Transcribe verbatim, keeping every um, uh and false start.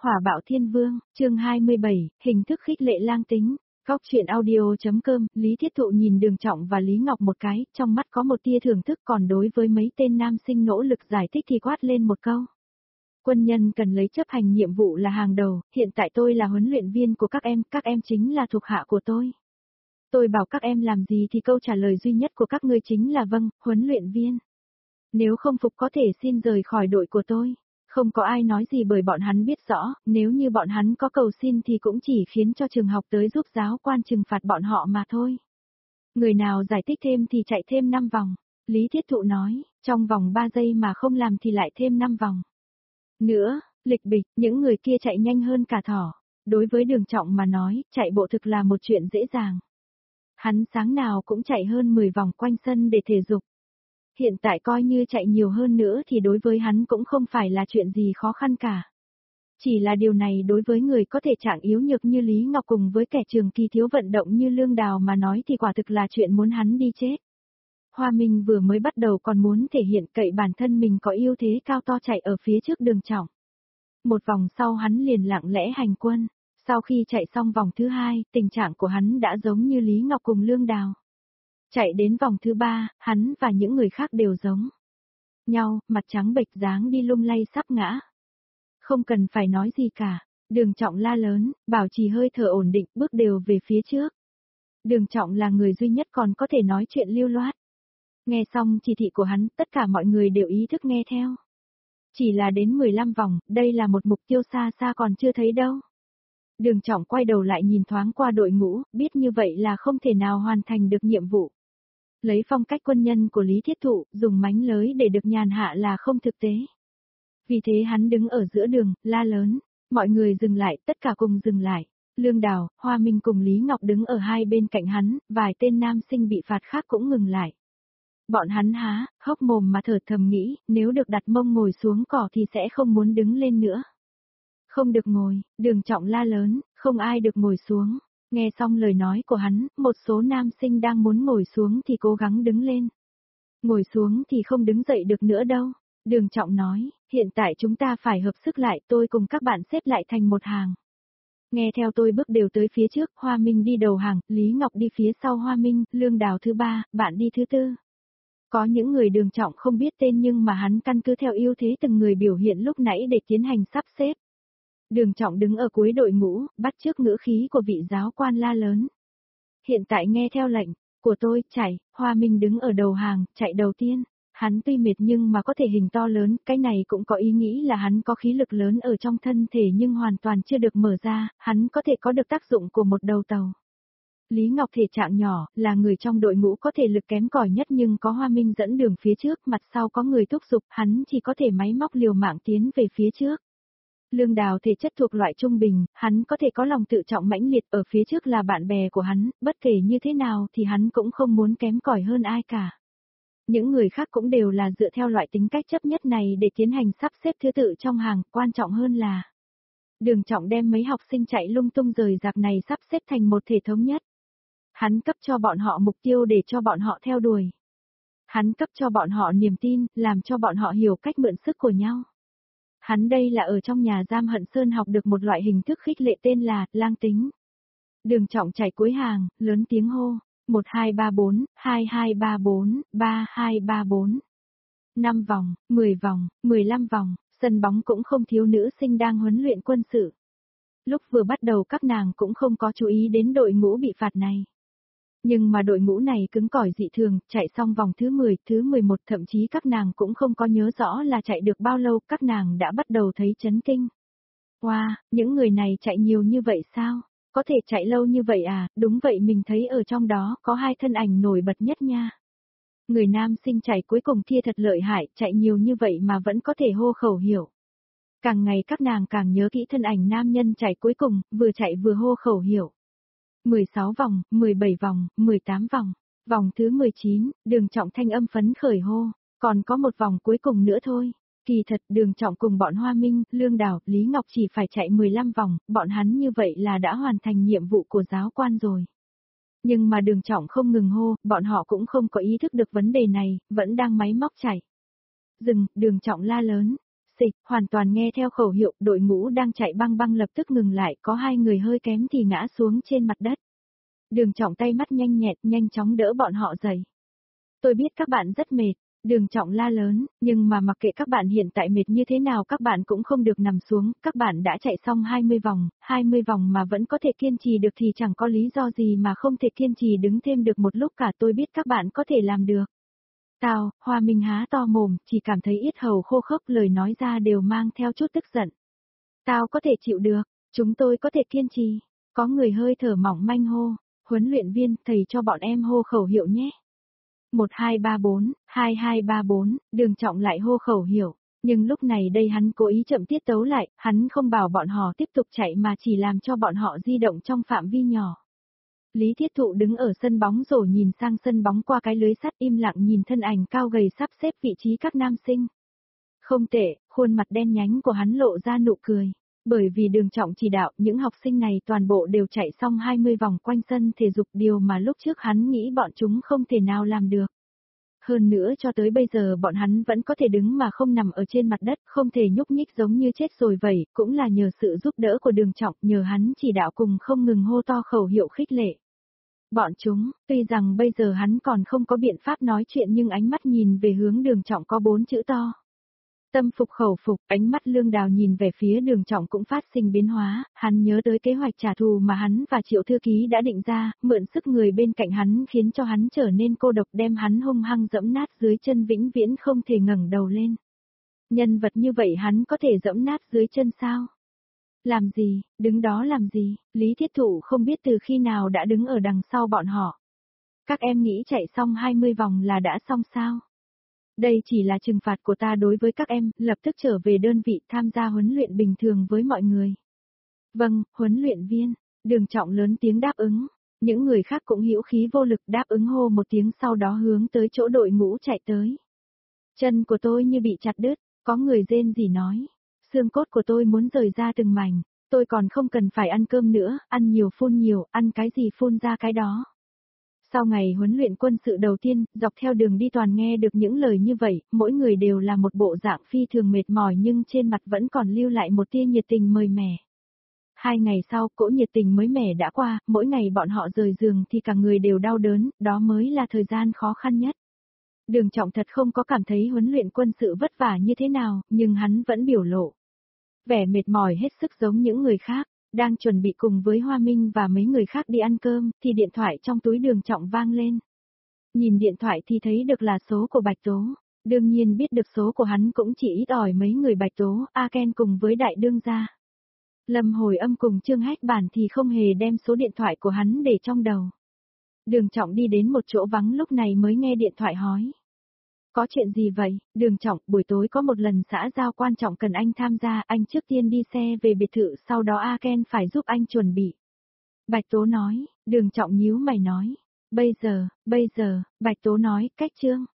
Hỏa bạo thiên vương, chương hai mươi bảy, hình thức khích lệ lang tính. Góc truyện audio.com, Lý Thiết Thụ nhìn Đường Trọng và Lý Ngọc một cái, trong mắt có một tia thưởng thức, còn đối với mấy tên nam sinh nỗ lực giải thích thì quát lên một câu. Quân nhân cần lấy chấp hành nhiệm vụ là hàng đầu, hiện tại tôi là huấn luyện viên của các em, các em chính là thuộc hạ của tôi. Tôi bảo các em làm gì thì câu trả lời duy nhất của các ngươi chính là vâng, huấn luyện viên. Nếu không phục có thể xin rời khỏi đội của tôi. Không có ai nói gì bởi bọn hắn biết rõ, nếu như bọn hắn có cầu xin thì cũng chỉ khiến cho trường học tới giúp giáo quan trừng phạt bọn họ mà thôi. Người nào giải thích thêm thì chạy thêm năm vòng. Lý Thiết Thụ nói, trong vòng ba giây mà không làm thì lại thêm năm vòng. Nữa, lịch bịch, những người kia chạy nhanh hơn cả thỏ. Đối với Đường Trọng mà nói, chạy bộ thực là một chuyện dễ dàng. Hắn sáng nào cũng chạy hơn mười vòng quanh sân để thể dục. Hiện tại coi như chạy nhiều hơn nữa thì đối với hắn cũng không phải là chuyện gì khó khăn cả. Chỉ là điều này đối với người có thể trạng yếu nhược như Lý Ngọc cùng với kẻ trường kỳ thiếu vận động như Lương Đào mà nói thì quả thực là chuyện muốn hắn đi chết. Hoa Minh vừa mới bắt đầu còn muốn thể hiện cậy bản thân mình có ưu thế cao to chạy ở phía trước Đường Trọng. Một vòng sau hắn liền lặng lẽ hành quân. Sau khi chạy xong vòng thứ hai, tình trạng của hắn đã giống như Lý Ngọc cùng Lương Đào. Chạy đến vòng thứ ba, hắn và những người khác đều giống nhau, mặt trắng bệch dáng đi lung lay sắp ngã. Không cần phải nói gì cả, Đường Trọng la lớn, bảo trì hơi thở ổn định, bước đều về phía trước. Đường Trọng là người duy nhất còn có thể nói chuyện lưu loát. Nghe xong chỉ thị của hắn, tất cả mọi người đều ý thức nghe theo. Chỉ là đến mười lăm vòng, đây là một mục tiêu xa xa còn chưa thấy đâu. Đường Trọng quay đầu lại nhìn thoáng qua đội ngũ, biết như vậy là không thể nào hoàn thành được nhiệm vụ. Lấy phong cách quân nhân của Lý Thiết Thụ, dùng mánh lới để được nhàn hạ là không thực tế. Vì thế hắn đứng ở giữa đường, la lớn, mọi người dừng lại, tất cả cùng dừng lại. Lương Đào, Hoa Minh cùng Lý Ngọc đứng ở hai bên cạnh hắn, vài tên nam sinh bị phạt khác cũng ngừng lại. Bọn hắn há, hốc mồm mà thở thầm nghĩ, nếu được đặt mông ngồi xuống cỏ thì sẽ không muốn đứng lên nữa. Không được ngồi, Đường Trọng la lớn, không ai được ngồi xuống. Nghe xong lời nói của hắn, một số nam sinh đang muốn ngồi xuống thì cố gắng đứng lên. Ngồi xuống thì không đứng dậy được nữa đâu. Đường Trọng nói, hiện tại chúng ta phải hợp sức lại, tôi cùng các bạn xếp lại thành một hàng. Nghe theo tôi bước đều tới phía trước, Hoa Minh đi đầu hàng, Lý Ngọc đi phía sau Hoa Minh, Lương Đào thứ ba, bạn đi thứ tư. Có những người Đường Trọng không biết tên nhưng mà hắn căn cứ theo ưu thế từng người biểu hiện lúc nãy để tiến hành sắp xếp. Đường Trọng đứng ở cuối đội ngũ, bắt chước ngữ khí của vị giáo quan la lớn. Hiện tại nghe theo lệnh của tôi, chạy, Hoa Minh đứng ở đầu hàng, chạy đầu tiên. Hắn tuy mệt nhưng mà có thể hình to lớn, cái này cũng có ý nghĩ là hắn có khí lực lớn ở trong thân thể nhưng hoàn toàn chưa được mở ra, hắn có thể có được tác dụng của một đầu tàu. Lý Ngọc thể trạng nhỏ, là người trong đội ngũ có thể lực kém cỏi nhất nhưng có Hoa Minh dẫn đường phía trước, mặt sau có người thúc giục, hắn chỉ có thể máy móc liều mạng tiến về phía trước. Lương Đào thể chất thuộc loại trung bình, hắn có thể có lòng tự trọng mãnh liệt, ở phía trước là bạn bè của hắn, bất kể như thế nào thì hắn cũng không muốn kém cỏi hơn ai cả. Những người khác cũng đều là dựa theo loại tính cách chấp nhất này để tiến hành sắp xếp thứ tự trong hàng, quan trọng hơn là Đường Trọng đem mấy học sinh chạy lung tung rời rạc này sắp xếp thành một thể thống nhất. Hắn cấp cho bọn họ mục tiêu để cho bọn họ theo đuổi. Hắn cấp cho bọn họ niềm tin, làm cho bọn họ hiểu cách mượn sức của nhau. Hắn đây là ở trong nhà giam Hận Sơn học được một loại hình thức khích lệ tên là lang tính. Đường Trọng chạy cuối hàng, lớn tiếng hô, một hai ba bốn, hai hai ba bốn, ba hai ba bốn. năm vòng, mười vòng, mười lăm vòng, sân bóng cũng không thiếu nữ sinh đang huấn luyện quân sự. Lúc vừa bắt đầu các nàng cũng không có chú ý đến đội ngũ bị phạt này. Nhưng mà đội ngũ này cứng cỏi dị thường, chạy xong vòng thứ mười, thứ mười một thậm chí các nàng cũng không có nhớ rõ là chạy được bao lâu, các nàng đã bắt đầu thấy chấn kinh. Wow, những người này chạy nhiều như vậy sao? Có thể chạy lâu như vậy à? Đúng vậy, mình thấy ở trong đó có hai thân ảnh nổi bật nhất nha. Người nam sinh chạy cuối cùng kia thật lợi hại, chạy nhiều như vậy mà vẫn có thể hô khẩu hiệu. Càng ngày các nàng càng nhớ kỹ thân ảnh nam nhân chạy cuối cùng, vừa chạy vừa hô khẩu hiệu. mười sáu vòng, mười bảy vòng, mười tám vòng, vòng thứ mười chín, Đường Trọng thanh âm phấn khởi hô, còn có một vòng cuối cùng nữa thôi. Kỳ thật Đường Trọng cùng bọn Hoa Minh, Lương Đào, Lý Ngọc chỉ phải chạy mười lăm vòng, bọn hắn như vậy là đã hoàn thành nhiệm vụ của giáo quan rồi. Nhưng mà Đường Trọng không ngừng hô, bọn họ cũng không có ý thức được vấn đề này, vẫn đang máy móc chạy. Dừng, Đường Trọng la lớn, Xịch, hoàn toàn nghe theo khẩu hiệu, đội ngũ đang chạy băng băng lập tức ngừng lại, có hai người hơi kém thì ngã xuống trên mặt đất. Đường Trọng tay mắt nhanh nhẹn, nhanh chóng đỡ bọn họ dậy. Tôi biết các bạn rất mệt, Đường Trọng la lớn, nhưng mà mặc kệ các bạn hiện tại mệt như thế nào các bạn cũng không được nằm xuống, các bạn đã chạy xong hai mươi vòng, hai mươi vòng mà vẫn có thể kiên trì được thì chẳng có lý do gì mà không thể kiên trì đứng thêm được một lúc cả, tôi biết các bạn có thể làm được. Tao, Hoa Minh há to mồm, chỉ cảm thấy yết hầu khô khốc, lời nói ra đều mang theo chút tức giận. Tao có thể chịu được, chúng tôi có thể kiên trì. Có người hơi thở mỏng manh hô, huấn luyện viên, thầy cho bọn em hô khẩu hiệu nhé. một hai ba bốn, hai hai ba bốn, Đường Trọng lại hô khẩu hiệu, nhưng lúc này đây hắn cố ý chậm tiết tấu lại, hắn không bảo bọn họ tiếp tục chạy mà chỉ làm cho bọn họ di động trong phạm vi nhỏ. Lý Thiết Thụ đứng ở sân bóng rổ nhìn sang sân bóng qua cái lưới sắt im lặng nhìn thân ảnh cao gầy sắp xếp vị trí các nam sinh. Không tệ, khuôn mặt đen nhánh của hắn lộ ra nụ cười. Bởi vì Đường Trọng chỉ đạo, những học sinh này toàn bộ đều chạy xong hai mươi vòng quanh sân thể dục, điều mà lúc trước hắn nghĩ bọn chúng không thể nào làm được. Hơn nữa cho tới bây giờ bọn hắn vẫn có thể đứng mà không nằm ở trên mặt đất, không thể nhúc nhích giống như chết rồi vậy, cũng là nhờ sự giúp đỡ của Đường Trọng, nhờ hắn chỉ đạo cùng không ngừng hô to khẩu hiệu khích lệ. Bọn chúng, tuy rằng bây giờ hắn còn không có biện pháp nói chuyện nhưng ánh mắt nhìn về hướng Đường Trọng có bốn chữ to. Tâm phục khẩu phục, ánh mắt Lương Đào nhìn về phía Đường Trọng cũng phát sinh biến hóa, hắn nhớ tới kế hoạch trả thù mà hắn và Triệu Thư Ký đã định ra, mượn sức người bên cạnh hắn khiến cho hắn trở nên cô độc, đem hắn hung hăng dẫm nát dưới chân, vĩnh viễn không thể ngẩng đầu lên. Nhân vật như vậy hắn có thể dẫm nát dưới chân sao? Làm gì, đứng đó làm gì, Lý Thiết Thụ không biết từ khi nào đã đứng ở đằng sau bọn họ. Các em nghĩ chạy xong hai mươi vòng là đã xong sao? Đây chỉ là trừng phạt của ta đối với các em, lập tức trở về đơn vị tham gia huấn luyện bình thường với mọi người. Vâng, huấn luyện viên, Đường Trọng lớn tiếng đáp ứng, những người khác cũng hữu khí vô lực đáp ứng hô một tiếng sau đó hướng tới chỗ đội ngũ chạy tới. Chân của tôi như bị chặt đứt, có người rên rỉ nói, xương cốt của tôi muốn rời ra từng mảnh, tôi còn không cần phải ăn cơm nữa, ăn nhiều phun nhiều, ăn cái gì phun ra cái đó. Sau ngày huấn luyện quân sự đầu tiên, dọc theo đường đi toàn nghe được những lời như vậy, mỗi người đều là một bộ dạng phi thường mệt mỏi nhưng trên mặt vẫn còn lưu lại một tia nhiệt tình mới mẻ. Hai ngày sau, cỗ nhiệt tình mới mẻ đã qua, mỗi ngày bọn họ rời giường thì cả người đều đau đớn, đó mới là thời gian khó khăn nhất. Đường Trọng thật không có cảm thấy huấn luyện quân sự vất vả như thế nào, nhưng hắn vẫn biểu lộ vẻ mệt mỏi hết sức giống những người khác. Đang chuẩn bị cùng với Hoa Minh và mấy người khác đi ăn cơm, thì điện thoại trong túi Đường Trọng vang lên. Nhìn điện thoại thì thấy được là số của Bạch Tố. Đương nhiên biết được số của hắn cũng chỉ ít ỏi mấy người Bạch Tố, A Ken cùng với Đại Đương gia. Lâm Hồi Âm cùng Trương Hách Bản thì không hề đem số điện thoại của hắn để trong đầu. Đường Trọng đi đến một chỗ vắng lúc này mới nghe điện thoại hỏi. Có chuyện gì vậy, Đường Trọng, buổi tối có một lần xã giao quan trọng cần anh tham gia, anh trước tiên đi xe về biệt thự, sau đó A Ken phải giúp anh chuẩn bị. Bạch Tố nói, Đường Trọng nhíu mày nói, bây giờ, bây giờ, Bạch Tố nói, cách Trương.